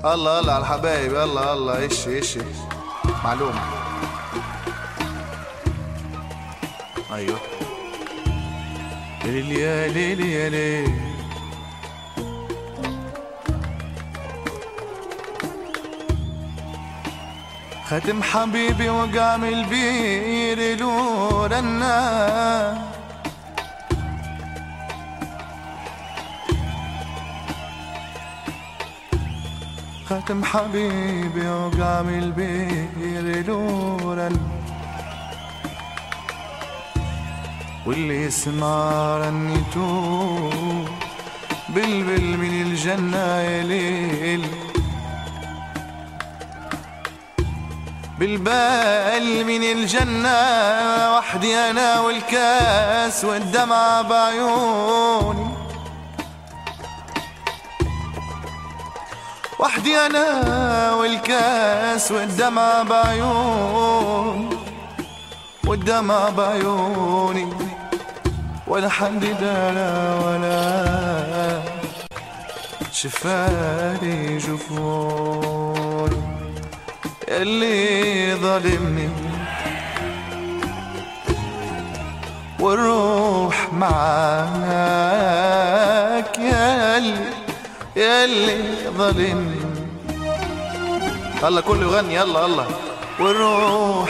الله الله على الحبايب، الله الله. ايش معلومة. ايوه ليل يا ليل يا ليل، ختم حبيبي وقع من البير لولا النار، ختم حبيبي وقع من البير لولا واللي يسمع رنيتو بلبل من الجنة يا ليل، بالبال من الجنة وحدي أنا والكاس والدمعة بعيوني، وحدي أنا والكاس والدمعة بعيوني، والدمعة بعيوني، ولا حد دارا ولا شفالي جفوني، اللي ظالمني والروح معاك، ياللي ظالمني. الله كله يغني، يلا الله. والروح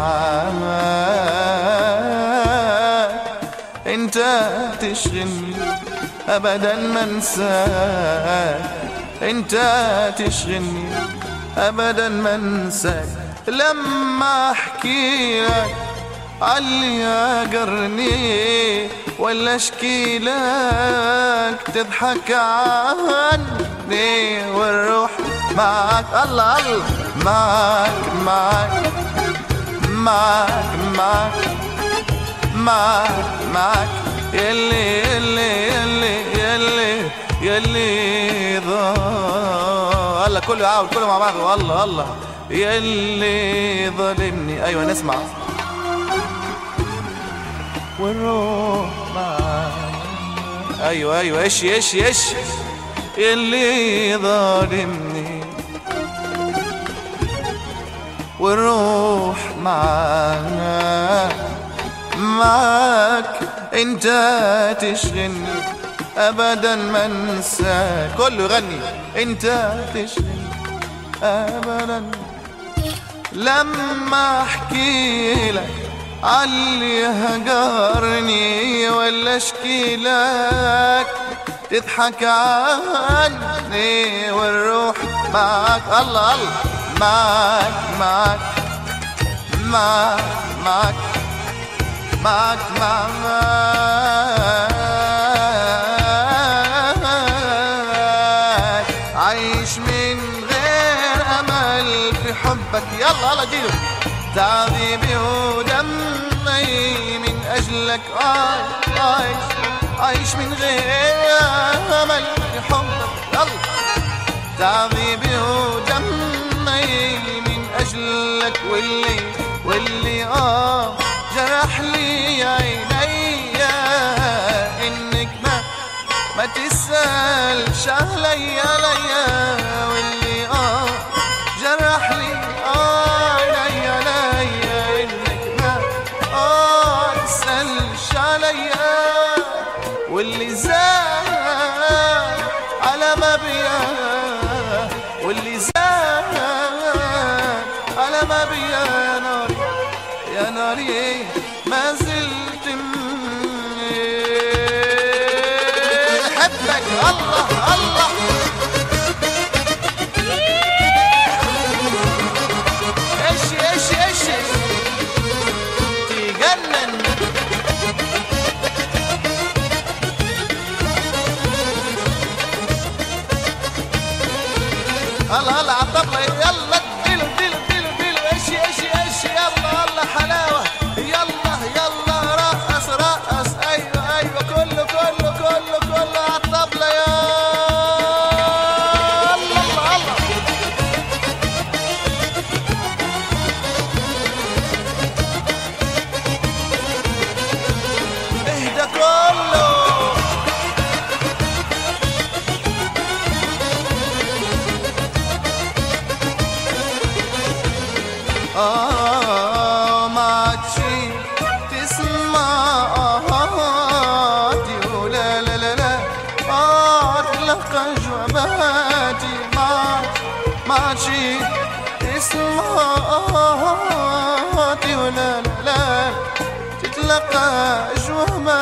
معاك انت تشغلني ابدا ما انساك، انت تشغلني ابدا ما انساك، لما احكي لك علي اقرني ولا اشكي لك تضحك عني، والروح معك الله الله، معك معك معك معك معك معك، يلي يلي يلي يلي يلي الله كله يعاود كله مع بعض، والله الله. يلي ظالمني، ايوه نسمع. والروح معاك، ايوه ايوه ايش يلي ظالمني، والروح معاك انت تشغلني ابدا ما انساك، كله يغني. انت تشغلني ابدا لما احكي لك علي هجرني ولا اشكي لك تضحك عني، والروح معك الله الله، معك معك معك معك معك معك، عايش من غير امل في حبك، يلا يلا جيله. تعذيبي ودمي من اجلك عايش من غير امل في حبك، يلا. تعذيبي ودمي من اجلك، واللي جرح لي عيني انك ما تسألش عليا ليا، واللي جرح لي عيني انك ما تسألش عليا، واللي زاد على ما بيا، واللي زاد على ما بيا، يا ناري يا ناري ما زلت بحبك، الله الله. ايش تجنن. الله الله عالطبلة، يلا اديله ايش يلا الله حلاوة، يلا رقص ايوه كله عالطبلة، يا الله الله. اهدى كله،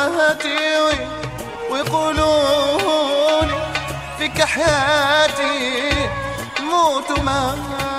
حياتي ويقولولي فيك حياتي موت وما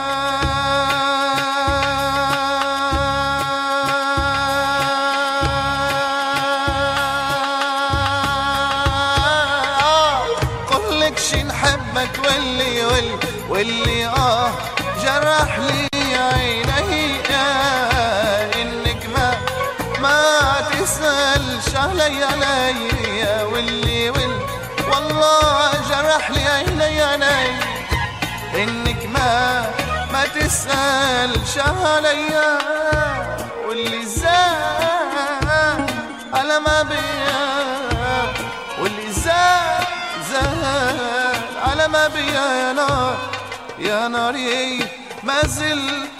قلك شي نحبك واللي جرح لي عيني انك ما تسألش علي واللي والله جرح لي عيني انك ما تسألش عليا واللي زاد على ما بيا واللي زاد على ما بيا يا ناري ما زلت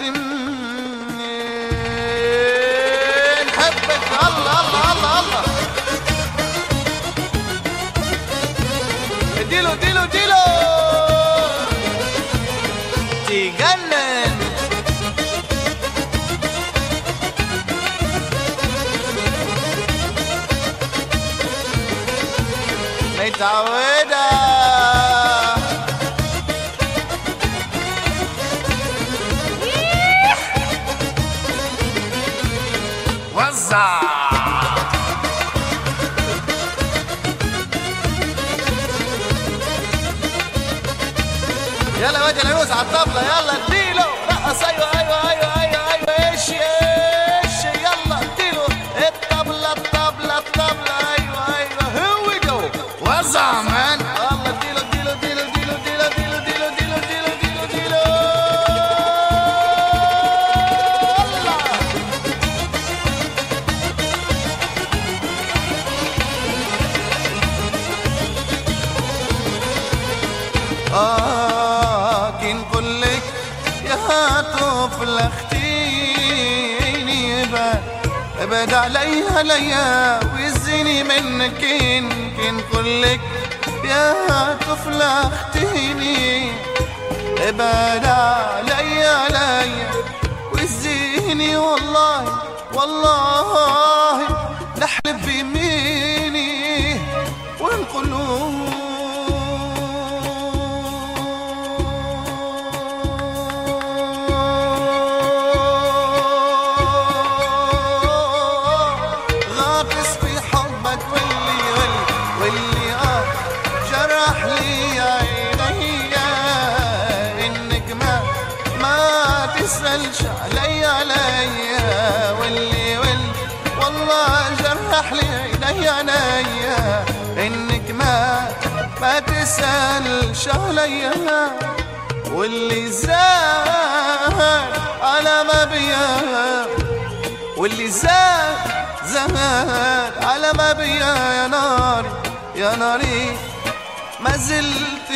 نحبك الله الله الله الله ديلو ديلو ديلو تجنن متعودة وزع يلا وادي العيوز على الطبلة يلا اديله رقص ايوه ايوه ايوه ايوه ايوه ايش يلا اديله الطبلة الطبلة الطبلة ايوه ايوه هو جو وزع مان يلا اديله اديله اديله اديله اديله اديله اديله اديله اديله اديله كن قلك يا طفل اختيني ابعد عليها ليا ويزيني منك كن قلك يا طفل اختيني ابعد عليا ويزيني والله والله نحلف بيميني والقلوب تسألش عليا واللي والله جرح لي عينيا انك ما تسألش عليا واللي زاد على ما بيا واللي زاد على ما بيا يا ناري ما زلت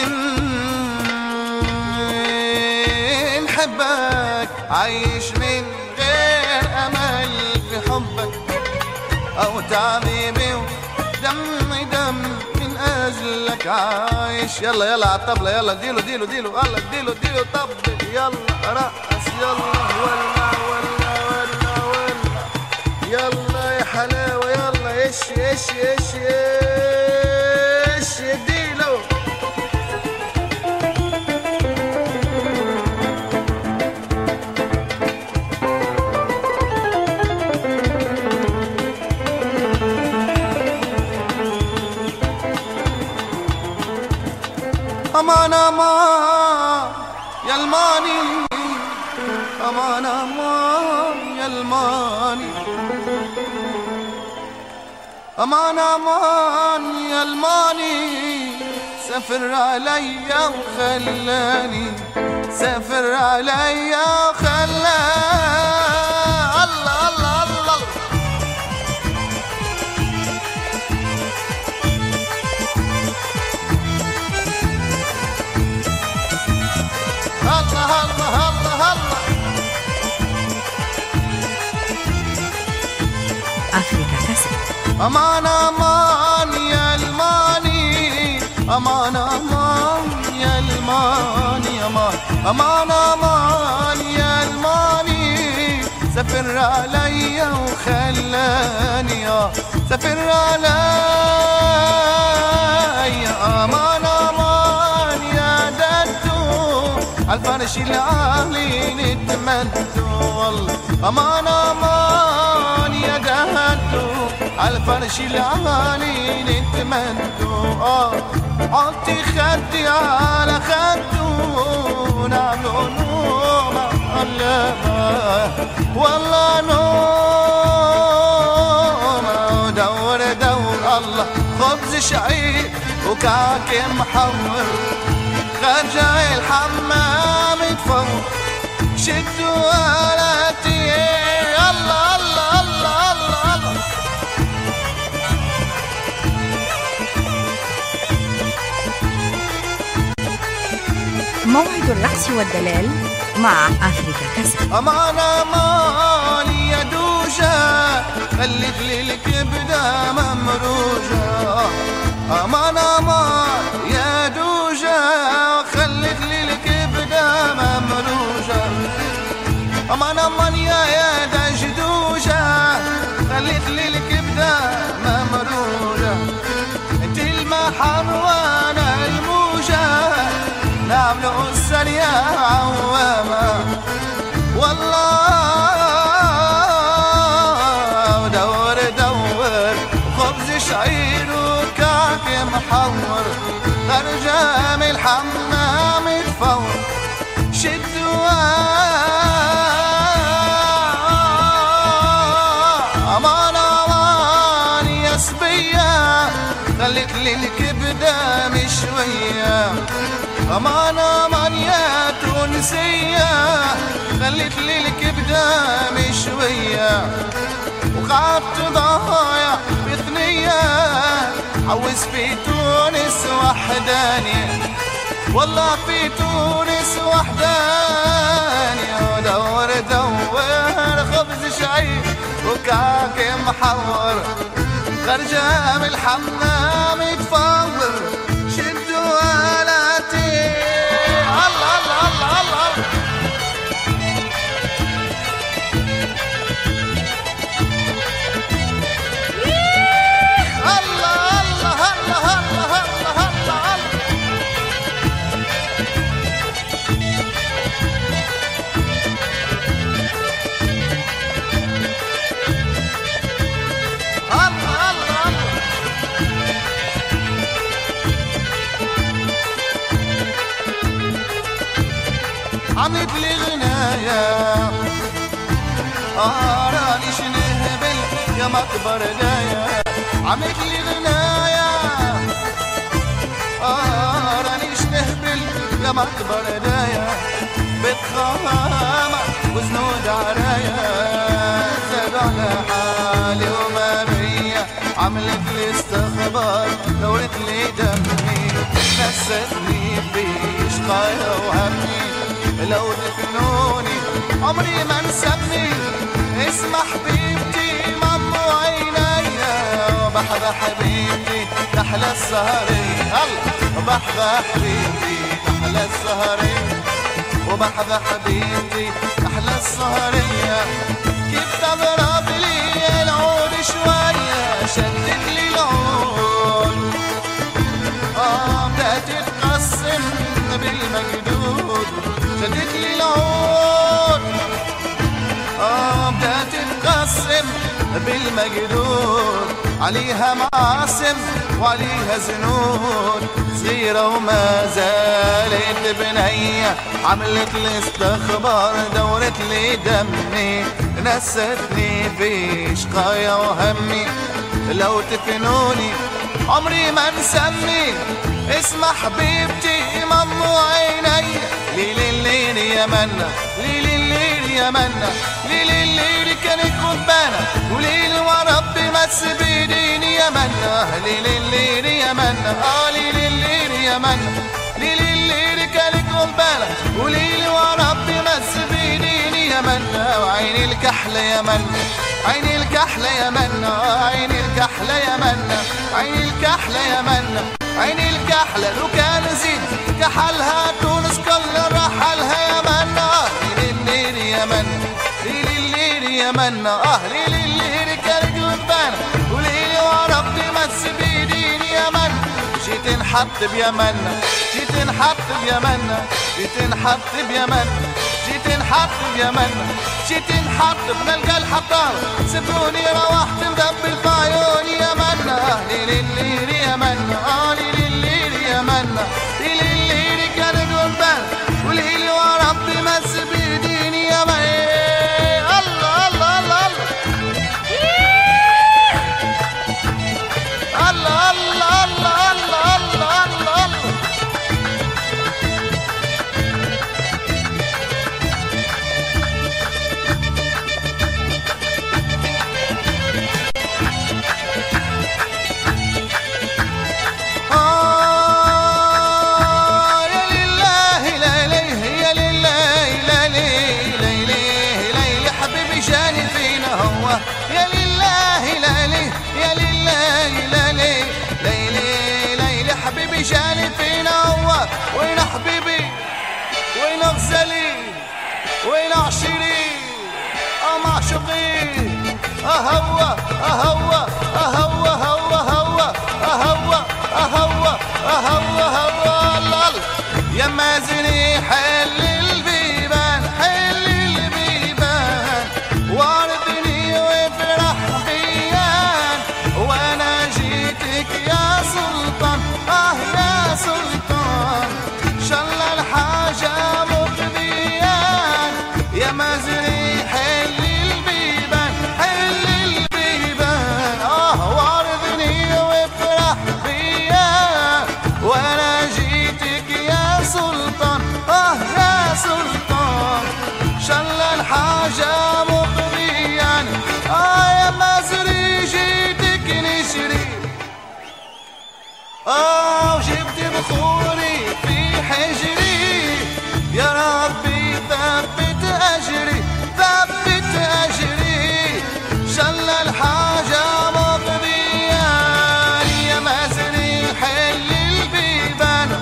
نحبك عايش من غير أمل في حبك أو تعذيبي ودمي دم من أجلك عايش يلا يلا على الطبلة يلا ديلو ديلو ديلو يلا ديلو ديلو طبل يلا رقص يلا ولع ولع ولع ولع يلا يا حلاوة يلا ايش ديلو أمان أمان يا الماني أمان أمان يا الماني أمان أمان يا الماني سافر عليا وخلاني سافر عليا وخلاني الله الله الله الله الله الله الله أفريكا كاسيت أمان أمان يا الماني أمان أمان يا الماني أمان أمان أمان يا الماني سافر سافر علي وخلاني سافر علي امان امان يا ددو عالفرش العالي نتمدو والله امان امان يا ددو عالفرش العالي نتمدو حطي خدي على خدو نعملو نوم والله نوم دور دور الله خبز شعير وكعك محمر خرجع الحمام يتفور شدوا آلاتي الله الله الله الله الله. موعد الرقص والدلال مع أفريكا كاسيت. أمان أمان يا دوجة خليت لي الكبدة ممروجة أمان أمان يا دوجة خليت لي الكبدة ممروجة أمان أمان يا دجدوجة خليت لي الكبدة ممروجة انت المحر وانا الموجة نعملو السريع عوامة والله دور دور خبز شعير وكعك محور ترجم الحمام يتفور شدوا امان امان يا صبية خليت لي الكبدة مشوية امان امان يا تونسية خليت لي الكبدة مشوية وقعدت ضايع بثنية عوز في تونس وحداني والله في تونس وحداني دور دور خبز شعير وكعك محور خرجة من الحمام يتفور شدوا آلاتي الله الله الله الله عملت لي غناية راني شنهبل يا مكبر دايا عملت لي غناية راني شنهبل يا مكبر دايا بتخامة وزنود عرايا زاد على حالي وما بيا عملت لي استخبار دورت لي دمي نستني في شقايا وهمي لو دفنوني عمري ما نسمي اسم حبيبتي مامو عينيا وبحبة حبيبتي تحلى السهرية وبحبة حبيبتي تحلى السهرية وبحبة حبيبتي تحلى السهرية كيف تضرب لي العود شوية شدت لي العود بدأت تتقسم بالمجدود شدت لي العود بدأت تتقسم بالمجدود عليها معاصم وعليها زنود صغيرة وما زالت بنية عملت لي استخبار دورت لي دمي نستني في شقايا وهمي لو تفنوني عمري ما نسمي اسم حبيبتي مامو عيني ليلي الليل يا منا ليلي الليل يا منا ليلي الليل كانت غبانة وليل وربي ما تسبيديني يا منا ليلي الليل يا منا ليلي الليل يا منا ليلي الليل كانت غبانة وليل وربي ما تسبيديني يا منا وعيني الكحلة يا منا عيني الكحلة يا منا عيني الكحلة يا منا عيني الكحلة يا منا عيني الكحلة لو كان زيد كحلها تونس كل رحلها يا منا ليلي الليل يا منا ليلي الليل يا منا ليلي ليلي ركالك غبان وليلي وربي مس بيديني يا منا جيت نحط بيمنا جيت نحط بيمنا جيت نحط بيمنا جيت نحط بيمنا جيت نحط بنلقى الحطام سبوني روحت مدبل في عيوني يا منا ليلي ليلي يا منا ليلي ليلي يا منا ليلي ليلي ركالك غبان وليلي وربي مس بيديني يا منا يا لله ليلي يا لله ليلي ليلي ليلي حبيبي جاني فينا هو وين حبيبي وين غزالي وين عشيري معشوقي هو هو هو هو هو هو هو هو الله يا مازني حل البيبان حل البيبان واردني وافرح بيان وانا جيتك يا سلطان يا سلطان شل الحاجة مقضيان يا مازني حل البيبان حل البيبان واردني وافرح بيان وانا جيتك يا سلطان يا سلطان شل الحاجة مقضيان يا مازري جيتك نشري وجبت بخوري في حجري يا ربي ثبت أجري ثبت أجري شل الحاجة مقضيان يا مازري حل البيبان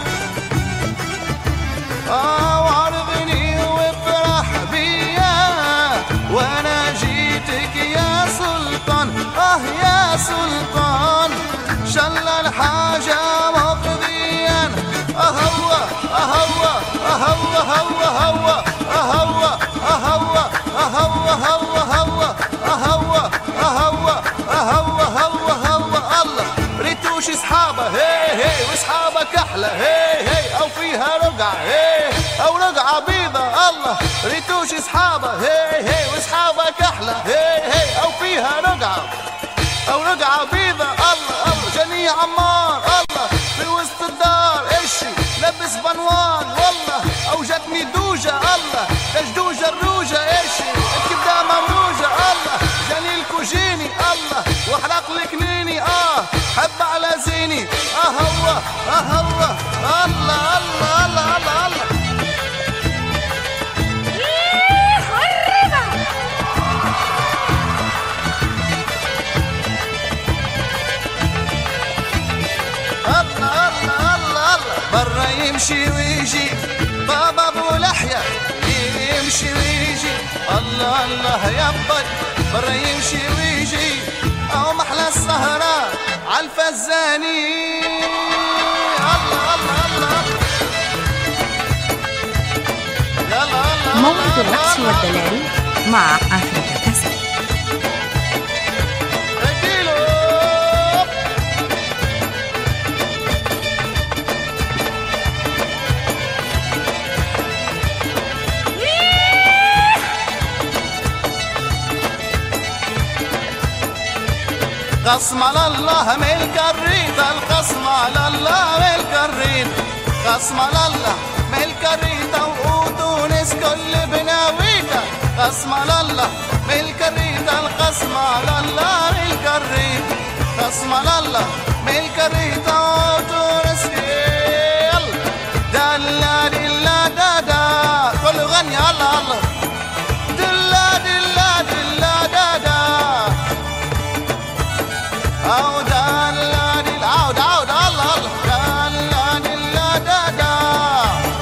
وعرضني وافرح بيا وانا جيتك يا سلطان يا سلطان شل الحاجة مقضيا هو هو هو هو هو هو هو هو هو هو هو الله ريتوش اصحابه هي واصحابك احلى هي او فيها رقعة او رقعة بيضة الله ريتوش اصحابه هي واصحابك احلى هي او فيها رقعة او رقعة بيضة الله جاني عمار الله في وسط الدار اشي لبس بنوان والله او جاتني دوجة الله دجدوجة الروجة اشي الكبدة ممروجة الله جاني الكوجيني الله واحرق لكنيني حب على زيني هو هو الله الله الله الله الله برا يمشي ويجي بابا ابو لحية يمشي ويجي الله الله يبا برا يمشي ويجي او محلى السهرة عالفزاني الله الله الله يلا الله موعد الرقص والدلال مع أفريكا كاسيت. قسم على الله ملك الريد القسم على الله ملك الريد قسم على الله ملك الريد وتونس كل بناويتا قسم على الله ملك الريد القسم على الله ملك الريد قسم على الله ملك الريد وتونس يلا دلا دلا دادا كل غني الله الله دلا دلا دلا دادا عود عود عود الله الله دلا دادا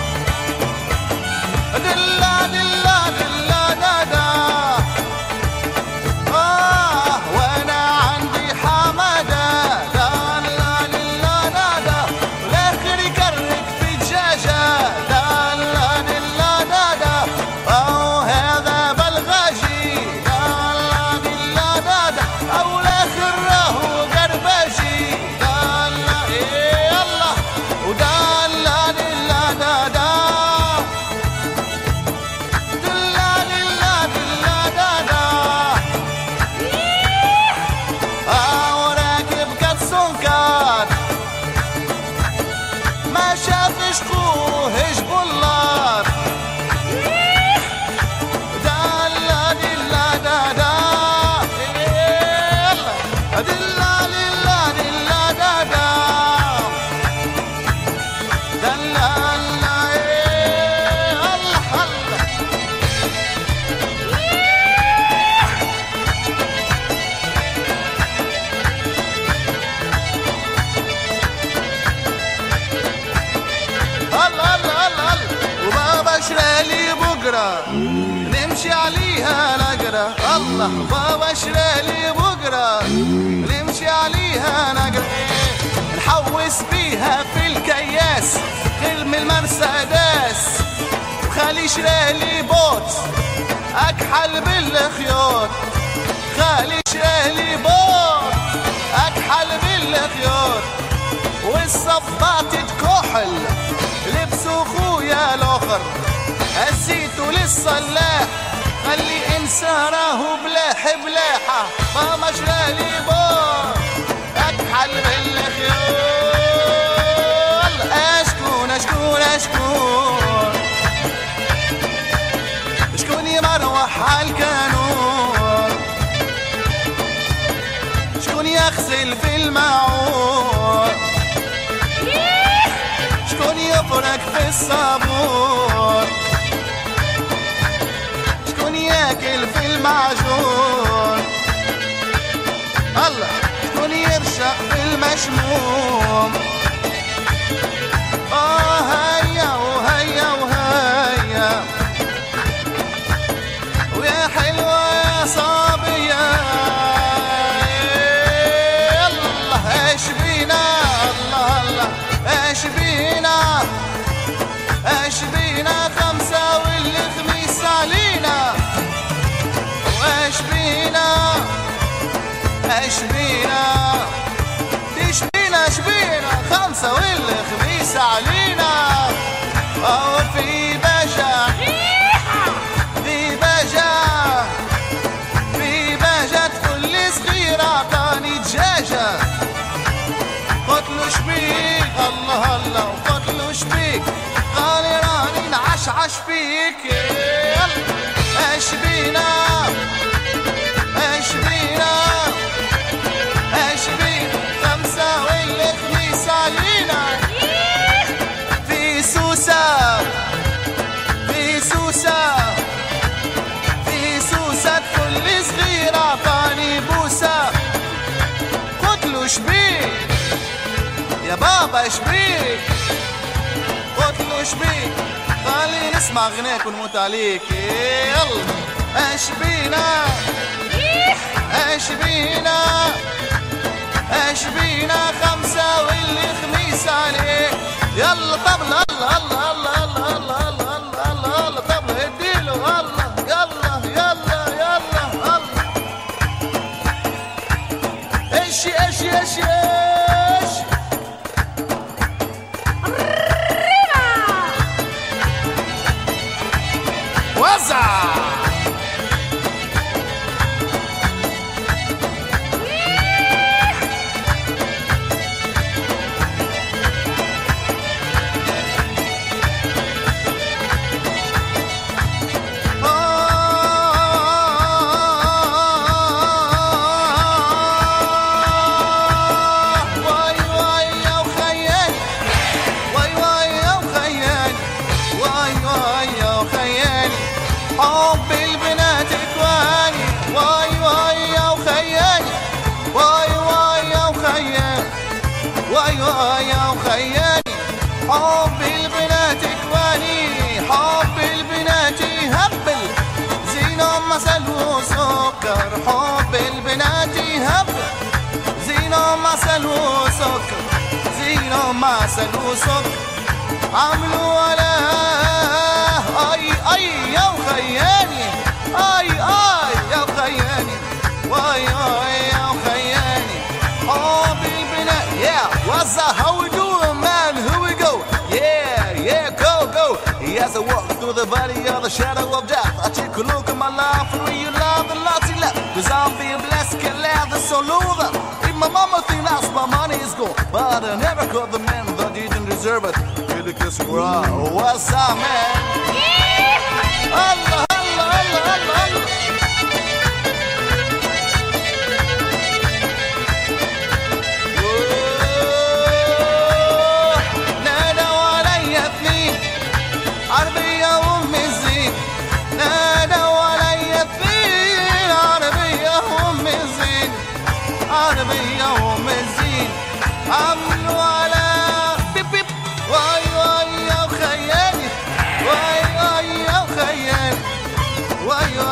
دلا دلا دلا دادا نمشي عليها نقرة. الله بابا اشرالي بقرة نمشي عليها نقرة. نحوس بيها في الكياس خلم المرسيدس وخالي شرالي بوت اكحل بالخيوط. خالي شرالي بوت اكحل بالخيوط والصباط تكحل لبسوا خويا الاخر. هزيته للصلاح خلي انسانه بلاح بلاحه ماما شرالي بوت اكحل بالخيوط. اشكون اشكون اشكون شكون يمروح عالكانون. شكون يغسل في الماعون. شكون يفرك في الصابون. شكون ياكل في المعجون. الله شكون يرشق في المشموم. هيا وهيا وهيا ويا حلوة يا صابية. الله ايش بينا الله الله ايش بينا ايش بينا خمسة والخميس علينا. وايش بينا ايش بينا ايش بينا ايش بينا خمسة والخميس علينا. او في بجا في بجا في بجا كل صغيرة طاني دجاجة. قتلوا شبيك الله الله وقتلوا شبيك قالي راني نعشعش فيك. ايش بينا ايش بينا ايش بينا خمسة والخميس علينا. في سوسة في سوسة في سوسة كل صغيرة طاني بوسة. قتلوا شبيك يا بابا شبيك قتلوا شبيك خلي نسمع غناك ونموت عليك. يلا ايش بينا ايش بينا ايش بينا خمسة والخميس عليك. يلا طبلة الله الله الله الله الله الله الله الله طبلة اديله الله يلا يلا يلا الله. ايش ايش ايش ايش وزع. حب البنات اخواني واي واي يا وخياني واي واي يا وخياني واي واي يا وخياني. حب البنات اخواني حب البنات يهبل زينهم عسل وسكر. حب البنات يهبل زينهم عسل وسكر زينهم عسل وسكر. عملوا ولا اي اي يا وخياني اي اي يا وخياني واي اي يا وخياني. حب البنات yeah what's up how we doing man here we go yeah yeah go go. As I walk through the valley of the shadow of death I take a look at my life and when you love the lots you left. Cause I'm being blessed can laugh the so loser. If my mama think that's my money is gone but I never caught the man that didn't deserve it. What's up man الله الله الله الله الله. نادوا علي اثنين عربية وام الزين. نادوا علي اثنين عربية وام الزين عربية وام الزين. عملوا على بيب بيب واي واي يا وخياني واي واي يا وخياني واي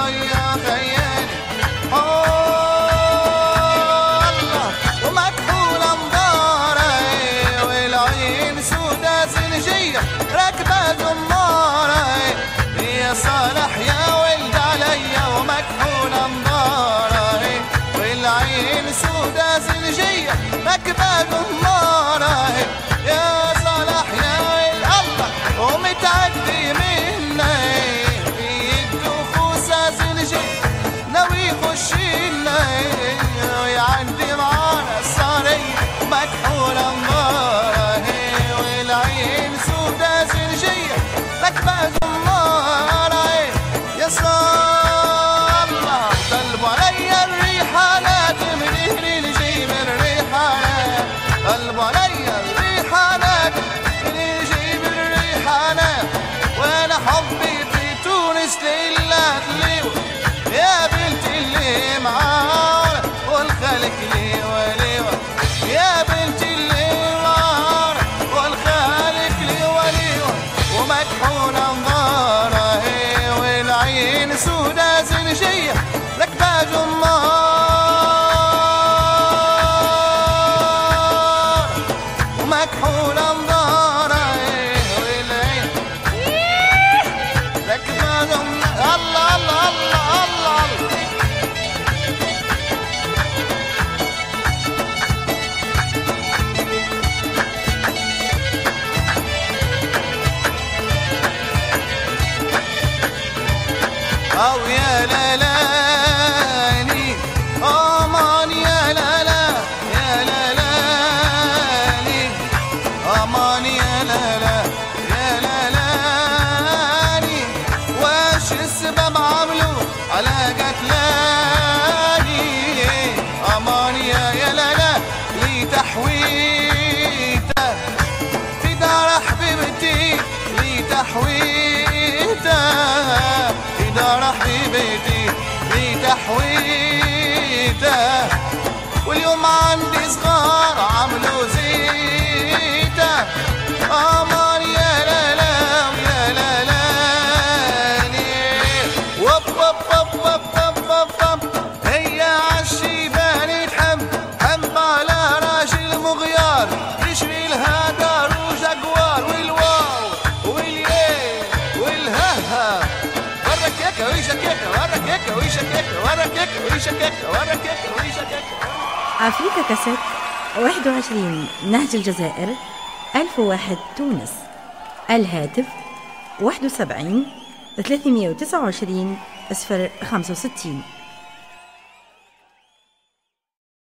تحويته إذا راح في تحويته. واليوم عندي صغار عملوا زيته قمر يا لا لا ويا لا لا وب وب وب وب وب وب وب. هي عالشيبان تحب حب على راجل مغيار يشري لها دار وجاكوار والواو والياء والهاها. ورا كيكه ويشا كيكه ورا كيكه ويشا كيكه ورا كيكه ويشا كيكه ورا كيكه ويشا كيكه. أفريكا كاسيت 21 نهج الجزائر 1001 تونس. الهاتف 71 329 65.